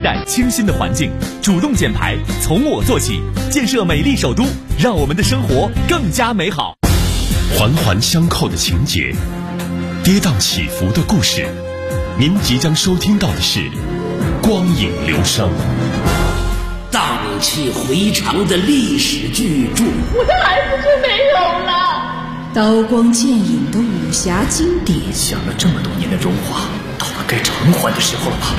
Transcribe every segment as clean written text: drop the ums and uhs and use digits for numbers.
染清新的环境，主动减排，从我做起，建设美丽首都，让我们的生活更加美好。 环环相扣的情节，跌宕起伏的故事，您即将收听到的是光影流声， 荡气回肠的历史巨著。 我的儿子就没有了。 刀光剑影的武侠经典， 想了这么多年的荣华，到了该偿还的时候了吧？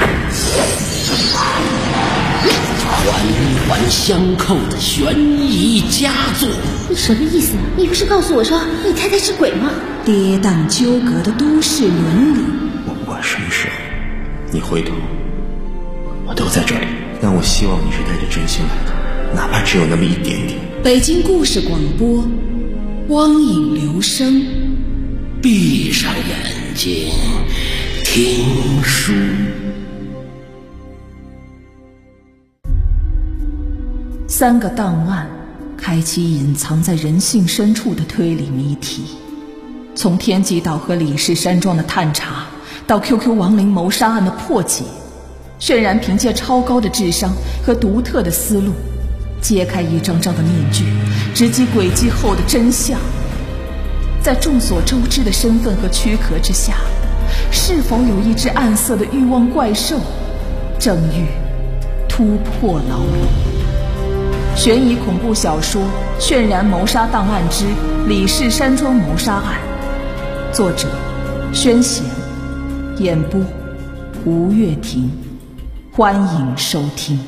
环环相扣的悬疑佳作。 什么意思？你不是告诉我说你太太是鬼吗？ 跌宕纠葛的都市伦理。 我不管什么时候你回头，我都在这里。 但我希望你是带着真心来的，哪怕只有那么一点点。 北京故事广播，光影流声。 闭上眼睛听书。 3个档案开启隐藏在人性深处的推理谜题，从天极岛和李氏山庄的探查，到 QQ 亡灵谋杀案的破解，渲染凭借超高的智商和独特的思路，揭开一张张的面具，直击轨迹后的真相。在众所周知的身份和躯壳之下，是否有一只暗色的欲望怪兽，正欲突破牢笼？悬疑恐怖小说《渲染谋杀档案之李氏山庄谋杀案》，作者宣贤，演播吴月婷。欢迎收听。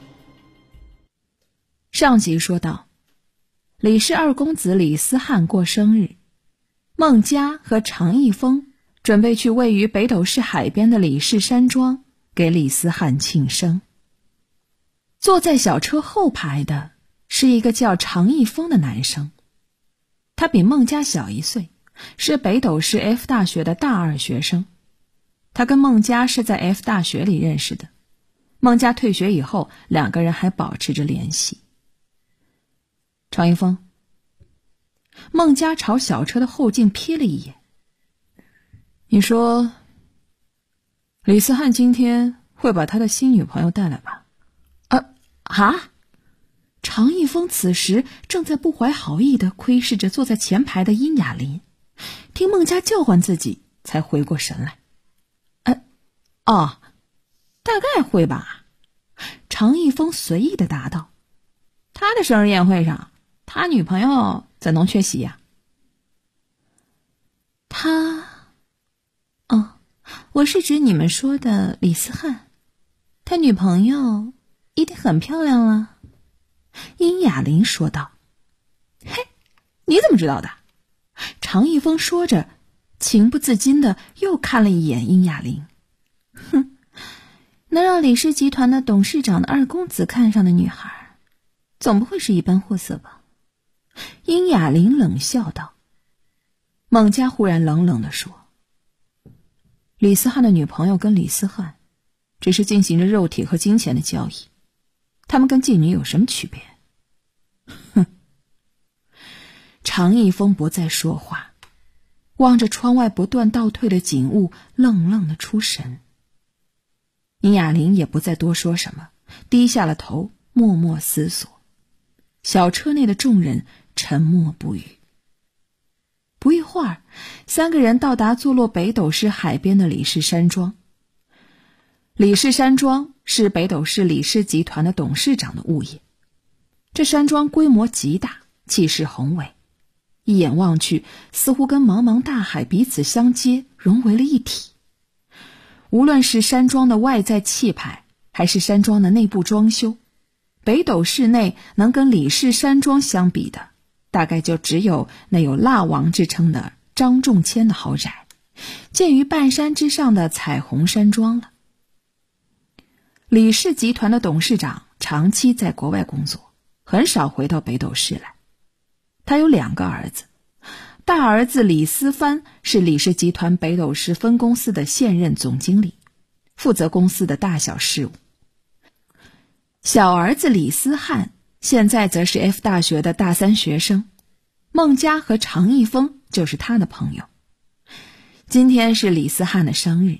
上集说到，李氏二公子李思翰过生日，孟佳和常一峰准备去位于北斗市海边的李氏山庄给李思翰庆生。坐在小车后排的是一个叫常一峰的男生，他比孟佳小1岁，是北斗市 F 大学的大2学生。他跟孟佳是在 F 大学里认识的，孟佳退学以后，2个人还保持着联系。常一峰，孟佳朝小车的后镜瞥了一眼，你说李思翰今天会把他的新女朋友带来吧？常一峰此时正在不怀好意地窥视着坐在前排的殷雅琳，听孟佳叫唤自己才回过神来。大概会吧。常一峰随意地答道，他的生日宴会上，他女朋友怎能缺席呀？我是指你们说的李思翰，他女朋友一定很漂亮了。殷雅琳说道。嘿，你怎么知道的？常一峰说着，情不自禁地又看了一眼殷雅琳。能让李氏集团的董事长的2公子看上的女孩，总不会是一般货色吧？殷雅琳冷笑道。孟佳忽然冷冷地说，李思翰的女朋友跟李思翰只是进行着肉体和金钱的交易，他们跟妓女有什么区别？常一峰不再说话，望着窗外不断倒退的景物，愣愣地出神。殷雅琳也不再多说什么，低下了头，默默思索。小车内的众人沉默不语。不一会儿，3个人到达坐落北斗市海边的李氏山庄。李氏山庄是北斗市李氏集团的董事长的物业，这山庄规模极大，气势宏伟，一眼望去，似乎跟茫茫大海彼此相接，融为了一体。无论是山庄的外在气派，还是山庄的内部装修，北斗市内能跟李氏山庄相比的，大概就只有那有蜡王之称的张仲谦的豪宅，建于半山之上的彩虹山庄了。李氏集团的董事长长期在国外工作，很少回到北斗市来。他有2个儿子，大儿子李思帆是李氏集团北斗市分公司的现任总经理，负责公司的大小事务。小儿子李思翰现在则是 F 大学的大3学生，孟佳和常一峰就是他的朋友。今天是李思翰的生日，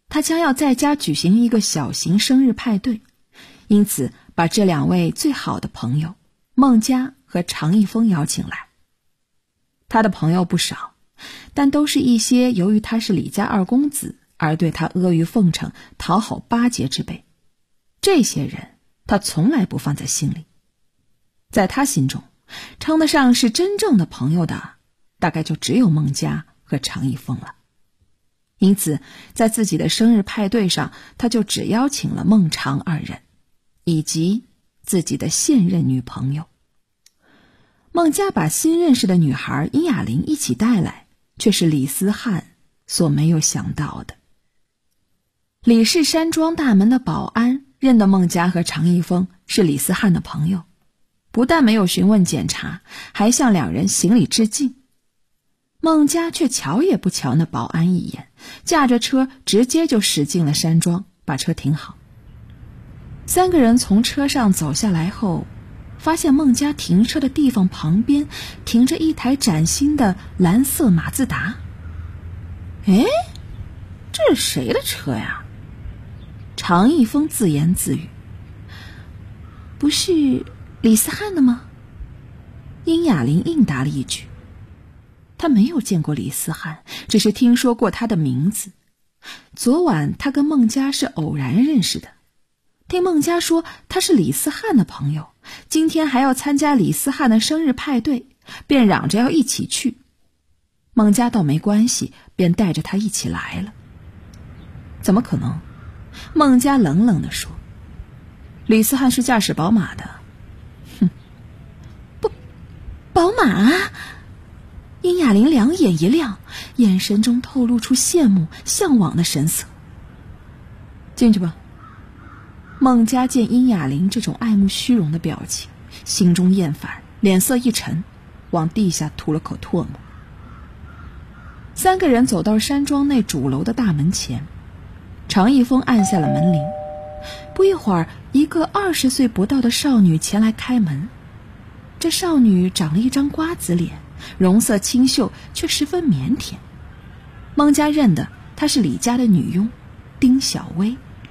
他将要在家举行一个小型生日派对，因此把这2位最好的朋友孟佳和常一峰邀请来。他的朋友不少，但都是一些由于他是李家二公子而对他阿谀奉承、讨好巴结之辈。这些人他从来不放在心里，在他心中称得上是真正的朋友的，大概就只有孟佳和常一峰了。因此在自己的生日派对上，他就只邀请了孟常2人以及自己的现任女朋友。孟佳把新认识的女孩殷雅玲一起带来，却是李思翰所没有想到的。李氏山庄大门的保安认得孟佳和常一峰是李思翰的朋友，不但没有询问检查，还向2人行礼致敬。孟佳却瞧也不瞧那保安一眼，驾着车直接就驶进了山庄，把车停好。3个人从车上走下来后，发现孟佳停车的地方旁边停着一台崭新的蓝色马自达。哎，这是谁的车呀？常一峰自言自语。不是李思翰的吗？殷雅玲应答了一句。他没有见过李思翰，只是听说过他的名字。昨晚他跟孟佳是偶然认识的，听孟佳说他是李思翰的朋友，今天还要参加李思翰的生日派对，便嚷着要一起去。孟佳倒没关系，便带着他一起来了。怎么可能？孟佳冷冷地说，李思翰是驾驶宝马的。哼，不，宝马？殷雅玲2眼一亮，眼神中透露出羡慕向往的神色。进去吧。孟佳见殷雅玲这种爱慕虚荣的表情，心中厌烦，脸色一沉，往地下吐了口唾沫。3个人走到山庄内主楼的大门前，常一峰按下了门铃。不一会儿，一个20岁不到的少女前来开门。这少女长了一张瓜子脸，容色清秀，却十分腼腆。孟佳认得她是李家的女佣丁小薇。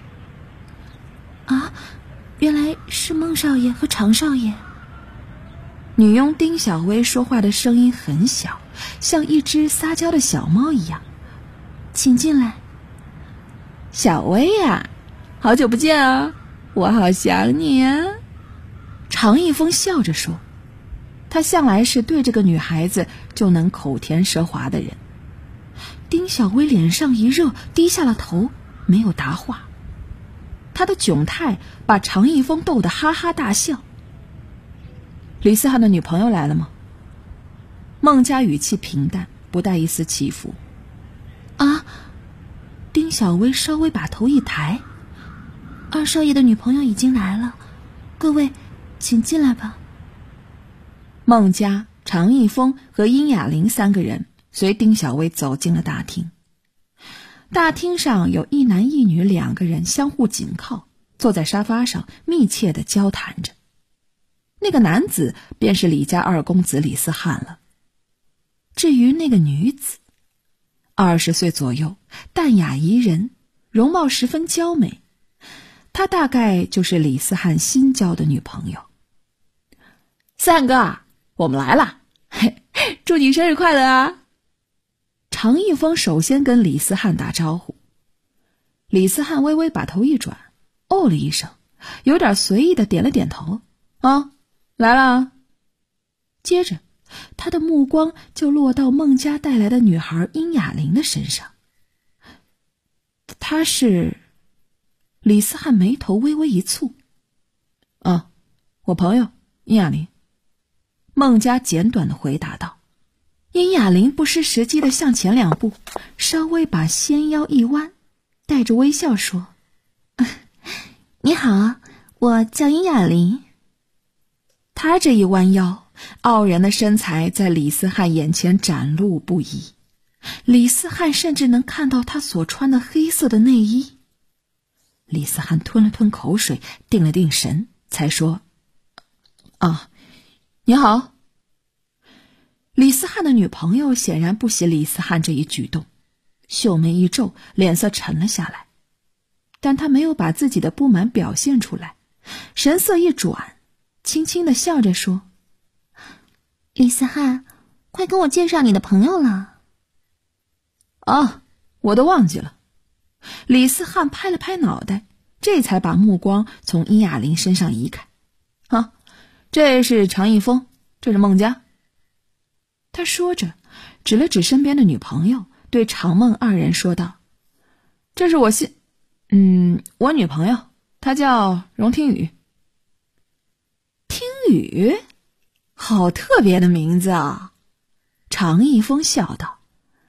啊，原来是孟少爷和常少爷。女佣丁小薇说话的声音很小，像一只撒娇的小猫一样。请进来。小薇呀，好久不见啊，我好想你啊。常一峰笑着说，他向来是对这个女孩子就能口甜舌滑的人。丁小薇脸上一热，低下了头，没有答话。他的窘态把常一峰逗得哈哈大笑。李思翰的女朋友来了吗？孟佳语气平淡，不带一丝起伏。啊，丁小薇稍微把头一抬。2少爷的女朋友已经来了，各位请进来吧。孟佳、常一峰和殷雅玲3个人随丁小薇走进了大厅。大厅上有一男一女2个人相互紧靠，坐在沙发上密切地交谈着。那个男子便是李家2公子李思翰了。至于那个女子，20岁左右，淡雅宜人，容貌十分娇美，她大概就是李思翰新交的女朋友。思翰哥，我们来了，祝你生日快乐啊！常一峰首先跟李思翰打招呼。李思翰微微把头一转，哦了一声，有点随意的点了点头。啊，来了。接着他的目光就落到孟佳带来的女孩殷雅玲的身上。她是……李思翰眉头微微一蹙。啊，我朋友殷雅玲。孟佳简短的回答道。殷雅玲不失时机的向前2步，稍微把纤腰一弯，带着微笑说：“你好，我叫殷雅玲。”她这一弯腰，傲人的身材在李思翰眼前展露不已。李思翰甚至能看到她所穿的黑色的内衣。李思翰吞了吞口水，定了定神，才说：“啊，你好。”李思翰的女朋友显然不喜李思翰这一举动，秀眉一皱，脸色沉了下来。 但他没有把自己的不满表现出来，神色一转，轻轻地笑着说： 李思翰，快跟我介绍你的朋友了。 啊，我都忘记了。李思翰拍了拍脑袋，这才把目光从殷雅玲身上移开。啊，这是常一峰，这是孟佳。他说着指了指身边的女朋友，对常孟二人说道：这是我我女朋友，她叫荣听雨。听雨？好特别的名字啊！常一峰笑道：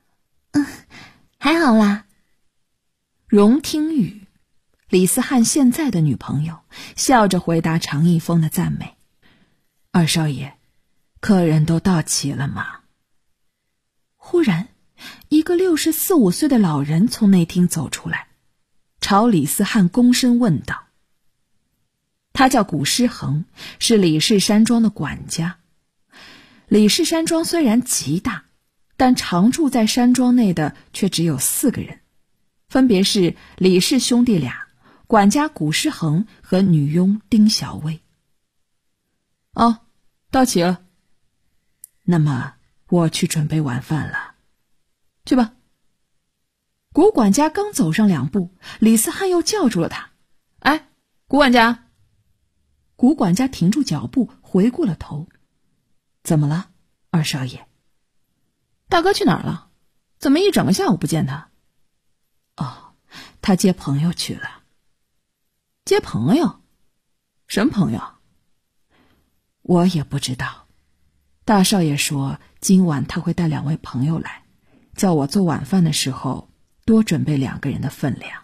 还好啦。 荣听雨，李思翰现在的女朋友，笑着回答常一峰的赞美：二少爷，客人都到齐了吗？忽然一个64、65岁的老人从内厅走出来，朝李思翰躬身问道。他叫古诗恒，是李氏山庄的管家。李氏山庄虽然极大，但常住在山庄内的却只有4个人，分别是李氏兄弟俩、管家古诗恒和女佣丁小薇。哦，到齐了。那么我去准备晚饭了。去吧。古管家刚走上2步，李思翰又叫住了他。哎，古管家。古管家停住脚步，回过了头。怎么了，二少爷？大哥去哪儿了？怎么一整个下午不见他？哦，他接朋友去了。接朋友？什么朋友？我也不知道。大少爷说今晚他会带2位朋友来，叫我做晚饭的时候多准备2个人的分量。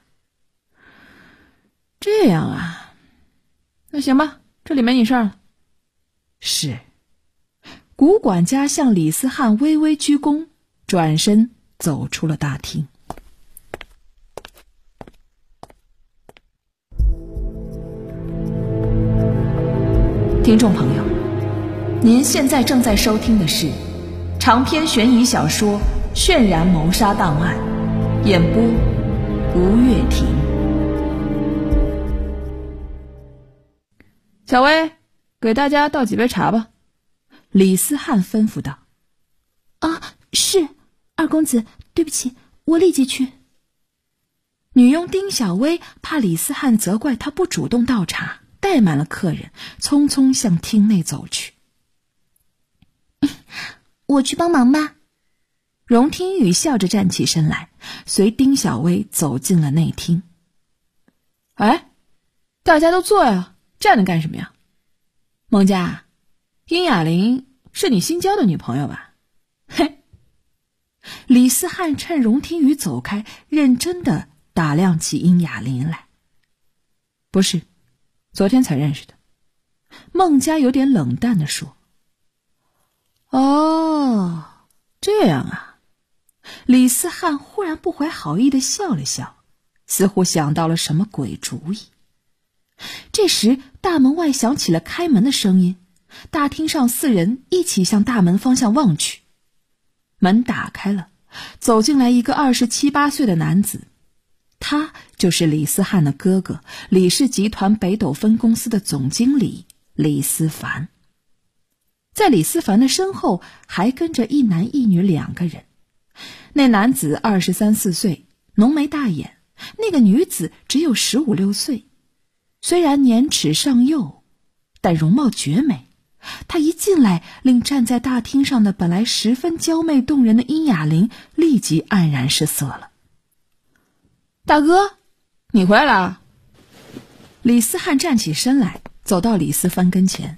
这样啊，那行吧，这里没你事儿了。是。古管家向李思翰微微鞠躬，转身走出了大厅。听众朋友，您现在正在收听的是长篇悬疑小说《渲染谋杀档案》，演播吴月婷。小薇，给大家倒几杯茶吧。李思翰吩咐道。 啊，是，二公子，对不起，我立即去。 女佣丁小薇怕李思翰责怪她不主动倒茶，怠慢了客人，匆匆向厅内走去。 我去帮忙吧。 荣听雨笑着站起身来，随丁小薇走进了内厅。哎，大家都坐呀，站着干什么呀？孟佳，殷雅玲是你新交的女朋友吧？嘿。李思翰趁荣听雨走开，认真地打量起殷雅玲来。不是，昨天才认识的。孟佳有点冷淡地说。哦，这样啊。李思翰忽然不怀好意地笑了笑，似乎想到了什么鬼主意。这时大门外响起了开门的声音，大厅上4人一起向大门方向望去。门打开了，走进来一个27、28岁的男子，他就是李思翰的哥哥，李氏集团北斗分公司的总经理李思凡。在李思凡的身后还跟着1男1女2个人。那男子23、24岁，浓眉大眼，那个女子只有15、16岁。虽然年齿尚幼，但容貌绝美。她一进来，令站在大厅上的本来十分娇媚动人的殷雅玲立即黯然失色了。大哥，你回来了。李思翰站起身来，走到李思凡跟前。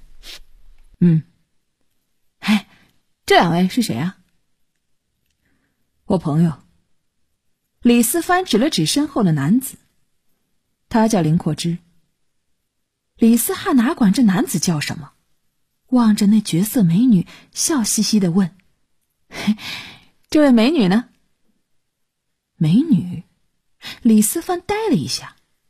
哎，这2位是谁啊？我朋友。李思凡指了指身后的男子，他叫林阔之。李思翰哪管这男子叫什么，望着那绝色美女，笑嘻嘻地问：这位美女呢？美女？李思凡呆了一下。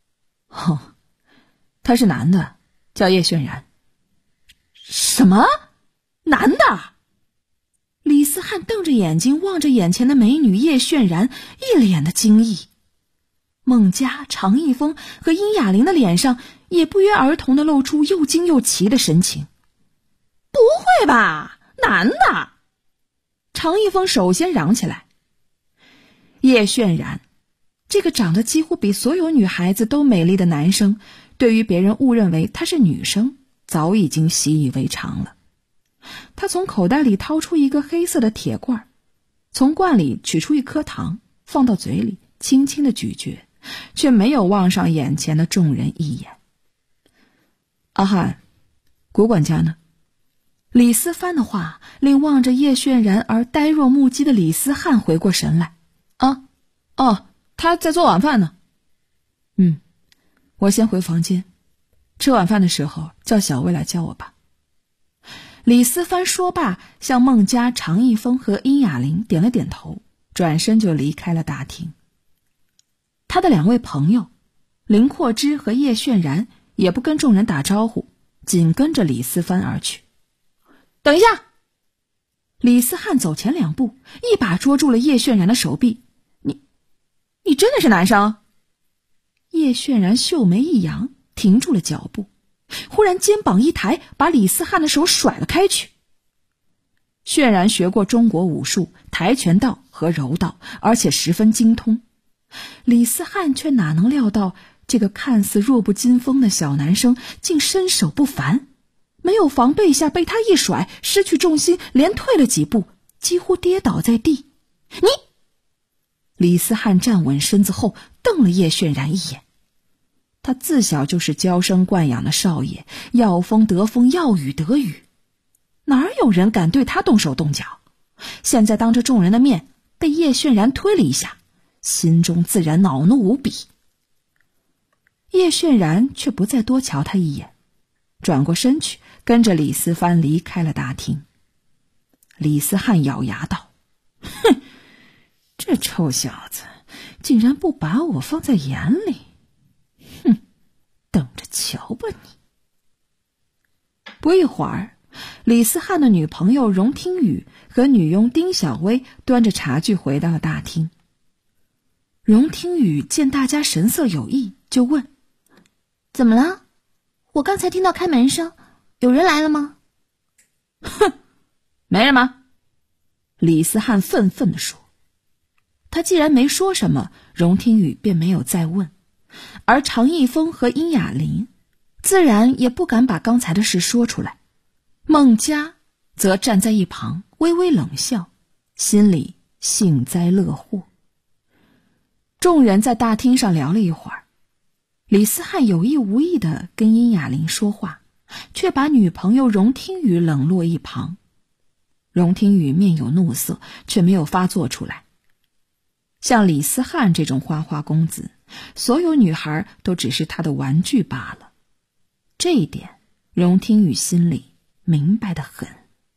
他是男的，叫叶渲然。什么？男的？李思翰瞪着眼睛望着眼前的美女叶渲然，一脸的惊异。 孟佳、常一峰和殷雅玲的脸上也不约而同地露出又惊又奇的神情。不会吧，男的！常一峰首先嚷起来。叶渲染，这个长得几乎比所有女孩子都美丽的男生，对于别人误认为她是女生，早已经习以为常了。他从口袋里掏出一个黑色的铁罐，从罐里取出一颗糖，放到嘴里轻轻地咀嚼，却没有望上眼前的众人一眼。阿汉，古管家呢？李思帆的话令望着叶渲染而呆若木鸡的李思汉回过神来。他在做晚饭呢。我先回房间，吃晚饭的时候叫小薇来叫我吧。李思帆说罢，向孟佳、常一峰和殷雅玲点了点头，转身就离开了大厅。他的两位朋友林阔之和叶渲染也不跟众人打招呼，紧跟着李思帆而去。等一下！李思汉走前2步，一把捉住了叶渲染的手臂。你真的是男生？叶渲染秀眉一扬，停住了脚步，忽然肩膀一抬，把李思汉的手甩了开去。渲染学过中国武术、跆拳道和柔道，而且十分精通。李思汉却哪能料到，这个看似弱不禁风的小男生竟身手不凡，没有防备下被他一甩，失去重心，连退了几步，几乎跌倒在地。李思汉站稳身子后，瞪了叶渲染一眼。他自小就是娇生惯养的少爷，要风得风，要雨得雨，哪有人敢对他动手动脚？现在当着众人的面被叶渲染推了一下，心中自然恼怒无比。叶渲染却不再多瞧他一眼，转过身去，跟着李思帆离开了大厅。李思汉咬牙道：哼，这臭小子竟然不把我放在眼里，哼，等着瞧吧你。不一会儿，李思汉的女朋友荣听雨和女佣丁小薇端着茶具回到了大厅。荣听雨见大家神色有异，就问： 怎么了？我刚才听到开门声，有人来了吗？ 哼，没人吗？李思汉愤愤地说。他既然没说什么，荣听雨便没有再问，而常一峰和殷雅玲自然也不敢把刚才的事说出来。孟佳则站在一旁微微冷笑，心里幸灾乐祸。众人在大厅上聊了一会儿，李思汉有意无意地跟殷雅玲说话，却把女朋友荣听雨冷落一旁。荣听雨面有怒色，却没有发作出来。像李思汉这种花花公子，所有女孩都只是他的玩具罢了。这一点，荣听雨心里明白得很。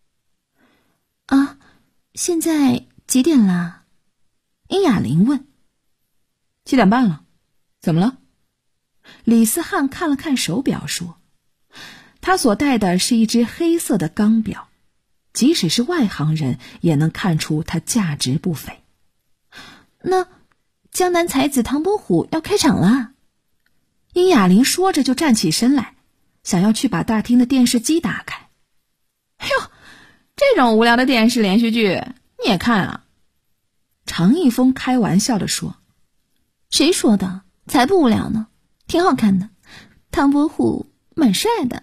现在几点了？ 殷雅玲问。7点半了，怎么了？李思汉看了看手表说，他所戴的是一只黑色的钢表，即使是外行人也能看出它价值不菲。 那江南才子唐伯虎要开场了。 殷雅玲说着就站起身来，想要去把大厅的电视机打开。哎呦，这种无聊的电视连续剧你也看啊？常一峰开玩笑地说。 谁说的？才不无聊呢，挺好看的，唐伯虎蛮帅的。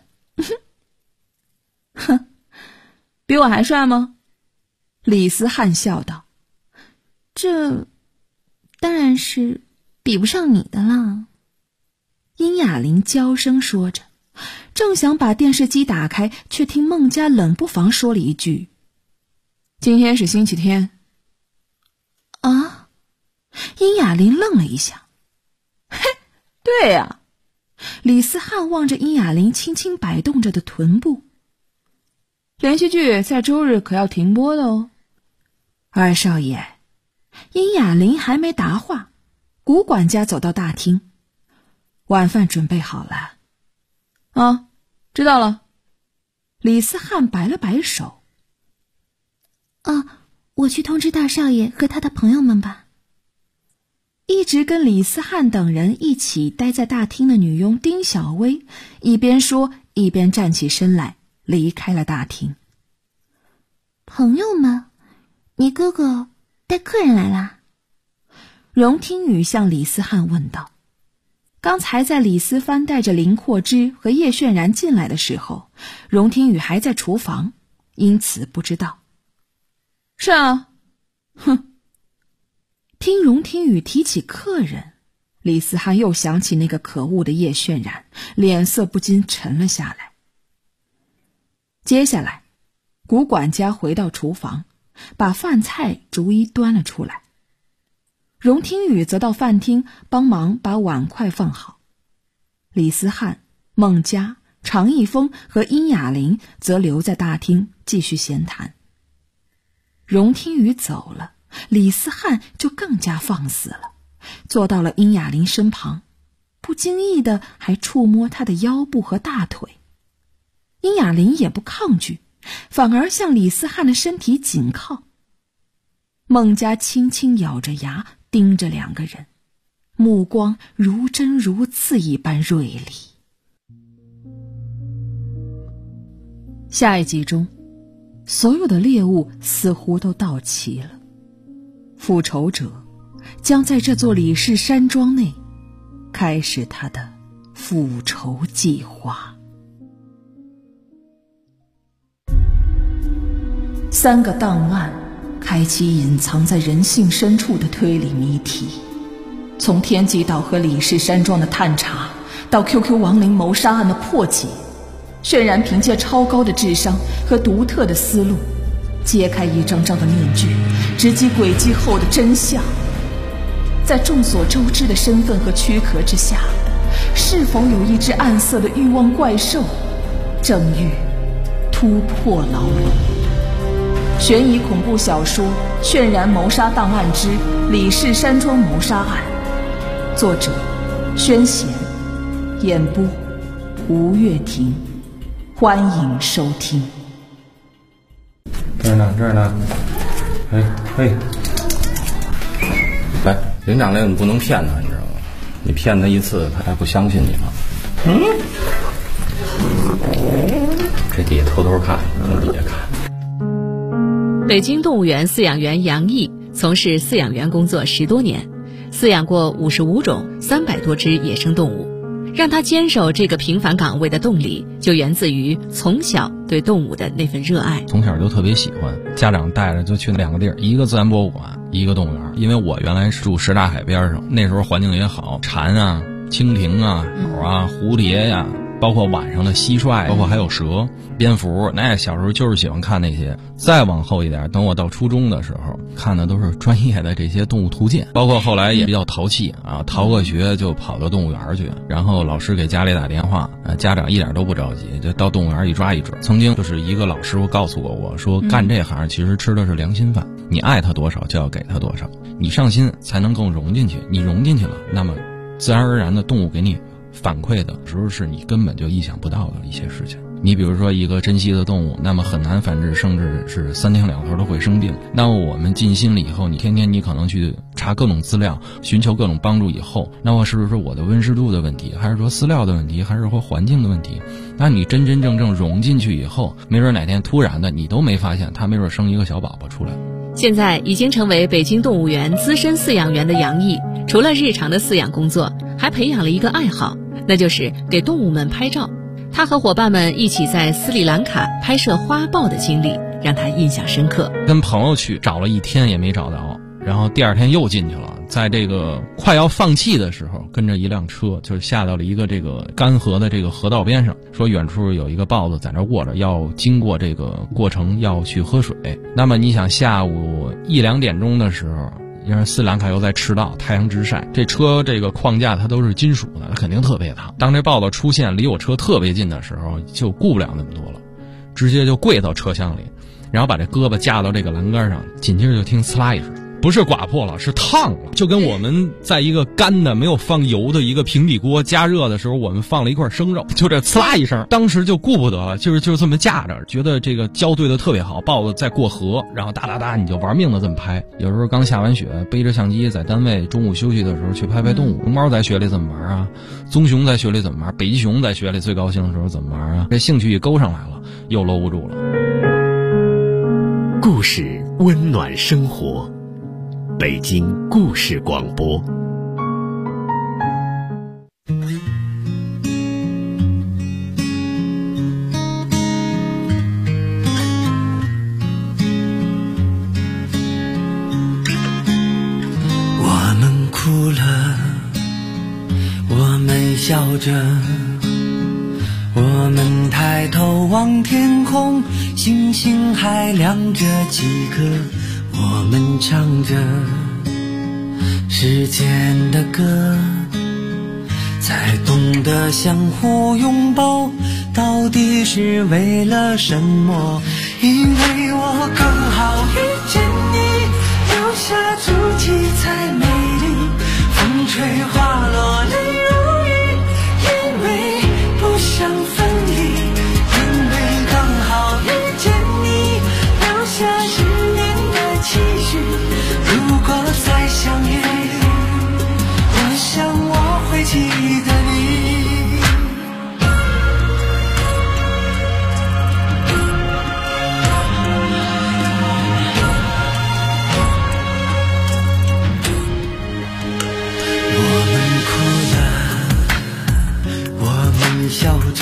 哼，比我还帅吗？李思汉笑道。 这当然是比不上你的啦。 殷雅玲娇声说着，正想把电视机打开，却听孟佳冷不防说了一句：今天是星期天。殷雅玲愣了一下。嘿，对呀。李思汉望着殷雅玲轻轻摆动着的臀部。连续剧在周日可要停播的哦。二少爷。殷雅玲还没答话，古管家走到大厅。晚饭准备好了。知道了。李思汉摆了摆手。 我去通知大少爷和他的朋友们吧。 一直跟李思翰等人一起待在大厅的女佣丁小薇一边说一边站起身来离开了大厅。 朋友们，你哥哥带客人来啦？ 荣听雨向李思翰问道。刚才在李思帆带着林阔之和叶渲然进来的时候，荣听雨还在厨房，因此不知道。是啊。哼。听荣听雨提起客人，李思翰又想起那个可恶的叶渲然，脸色不禁沉了下来。接下来古管家回到厨房，把饭菜逐一端了出来。荣听雨则到饭厅帮忙把碗筷放好。李思翰、孟佳、常一峰和殷雅玲则留在大厅继续闲谈。荣听雨走了，李思翰就更加放肆了，坐到了殷雅玲身旁，不经意的还触摸她的腰部和大腿。殷雅玲也不抗拒，反而向李思翰的身体紧靠。孟佳轻轻咬着牙盯着两个人，目光如针如刺一般锐利。下一集中，所有的猎物似乎都到齐了，复仇者将在这座李氏山庄内开始他的复仇计划。3个档案开启隐藏在人性深处的推理谜题，从天际岛和李氏山庄的探查，到 QQ 亡灵谋杀案的破解，渲然凭借超高的智商和独特的思路，揭开一张张的面具，直击诡计后的真相。在众所周知的身份和躯壳之下，是否有一只暗色的欲望怪兽，正欲突破牢笼？悬疑恐怖小说《渲然谋杀档案之李氏山庄谋杀案》，作者宣贤，演播吴月婷，欢迎收听。 这儿呢，嘿，来，林长来，你不能骗他，你知道吗？你骗他一次，他还不相信你吗？这底下偷偷看，从底下看。 北京动物园饲养员杨毅从事饲养员工作10多年，饲养过55种300多只野生动物。让他坚守这个平凡岗位的动力，就源自于从小对动物的那份热爱。 从小就特别喜欢，家长带着就去2个地儿，一个自然博物馆，一个动物园。因为我原来是住什刹海边上，那时候环境也好，蝉啊、蜻蜓啊、鸟啊、蝴蝶呀，包括晚上的蟋蟀，包括还有蛇、蝙蝠，那小时候就是喜欢看那些。再往后一点，等我到初中的时候，看的都是专业的这些动物图鉴，包括后来也比较淘气啊，逃个学就跑到动物园去，然后老师给家里打电话，家长一点都不着急，就到动物园一抓一准。曾经就是一个老师傅告诉过我说，干这行其实吃的是良心饭，你爱他多少就要给他多少，你上心才能更融进去，你融进去了，那么自然而然的动物给你反馈的时候是你根本就意想不到的一些事情。你比如说一个珍稀的动物，那么很难繁殖，甚至是3天2头都会生病。那么我们尽心了以后，你天天你可能去查各种资料，寻求各种帮助以后，那么是不是我的温湿度的问题，还是说饲料的问题，还是说环境的问题？那你真真正正融进去以后，没准哪天突然的你都没发现，他没准生一个小宝宝出来。 现在已经成为北京动物园资深饲养员的杨毅，除了日常的饲养工作，还培养了一个爱好，那就是给动物们拍照。他和伙伴们一起在斯里兰卡拍摄花豹的经历让他印象深刻。 跟朋友去找了1天也没找到，然后第2天又进去了，在这个快要放弃的时候，跟着一辆车就是下到了一个这个干涸的这个河道边上，说远处有一个豹子在那卧着，要经过这个过程要去喝水。那么你想下午1、2点钟的时候，因为斯里兰卡又在赤道，太阳直晒，这车这个框架它都是金属的，它肯定特别烫。当这豹子出现离我车特别近的时候，就顾不了那么多了，直接就跪到车厢里，然后把这胳膊架到这个栏杆上，紧接着就听呲啦一声， 不是刮破了，是烫了，就跟我们在一个干的没有放油的一个平底锅加热的时候，我们放了一块生肉，就这呲啦一声，当时就顾不得了，就这么架着，觉得这个胶对的特别好，豹子再过河，然后哒哒哒你就玩命的这么拍。有时候刚下完雪，背着相机在单位中午休息的时候去拍动物。熊猫在雪里怎么玩啊？棕熊在雪里怎么玩？北极熊在雪里最高兴的时候怎么玩啊？这兴趣一勾上来了，又搂不住了。 故事温暖生活，北京故事广播。 我们哭了，我们笑着，我们抬头望天空，星星还亮着几颗，我们唱着时间的歌，才懂得相互拥抱到底是为了什么。因为我刚好遇见你，留下足迹才美丽，风吹花落泪如雨，因为不想分离，因为刚好遇见你，留下10年的期许，如果再相遇，我想我会记得你。笑着，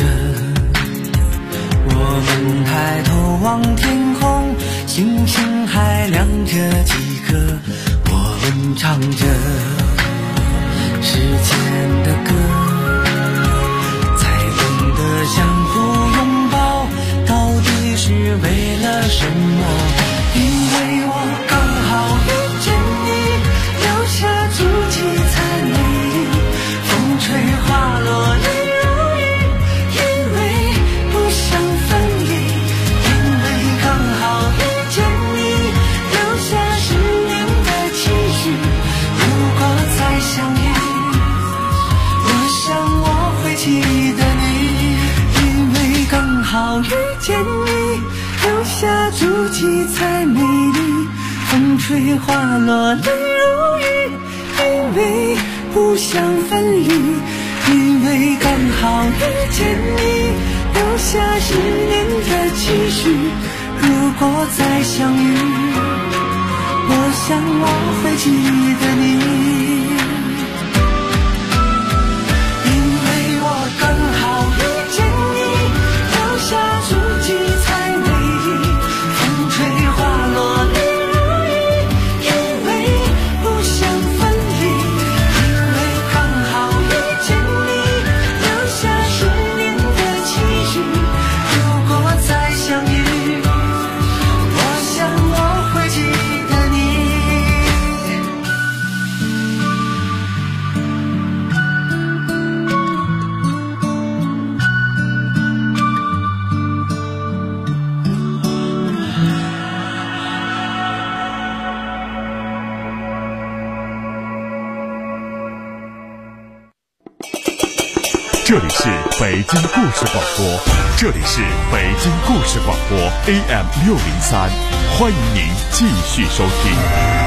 我们抬头望天空，星星还亮着几颗，我们唱着时间的歌，才懂得相互拥抱到底是为了什么。因为我刚好遇见你，留下足迹才美丽，风吹花落泪好遇见你，留下足迹才美丽，风吹花落泪如雨，因为不想分离，因为刚好遇见你，留下10年的期许，如果再相遇，我想我会记得你。 这里是北京故事广播，这里是北京故事广播 AM603，欢迎您继续收听。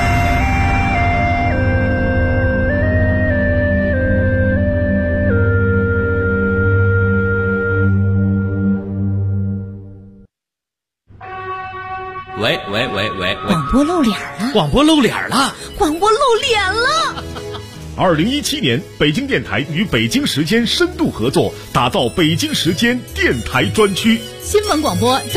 喂， 广播露脸了！ 广播露脸了！ 广播露脸了 ！2017年，北京电台与北京时间深度合作，打造北京时间电台专区。 新闻广播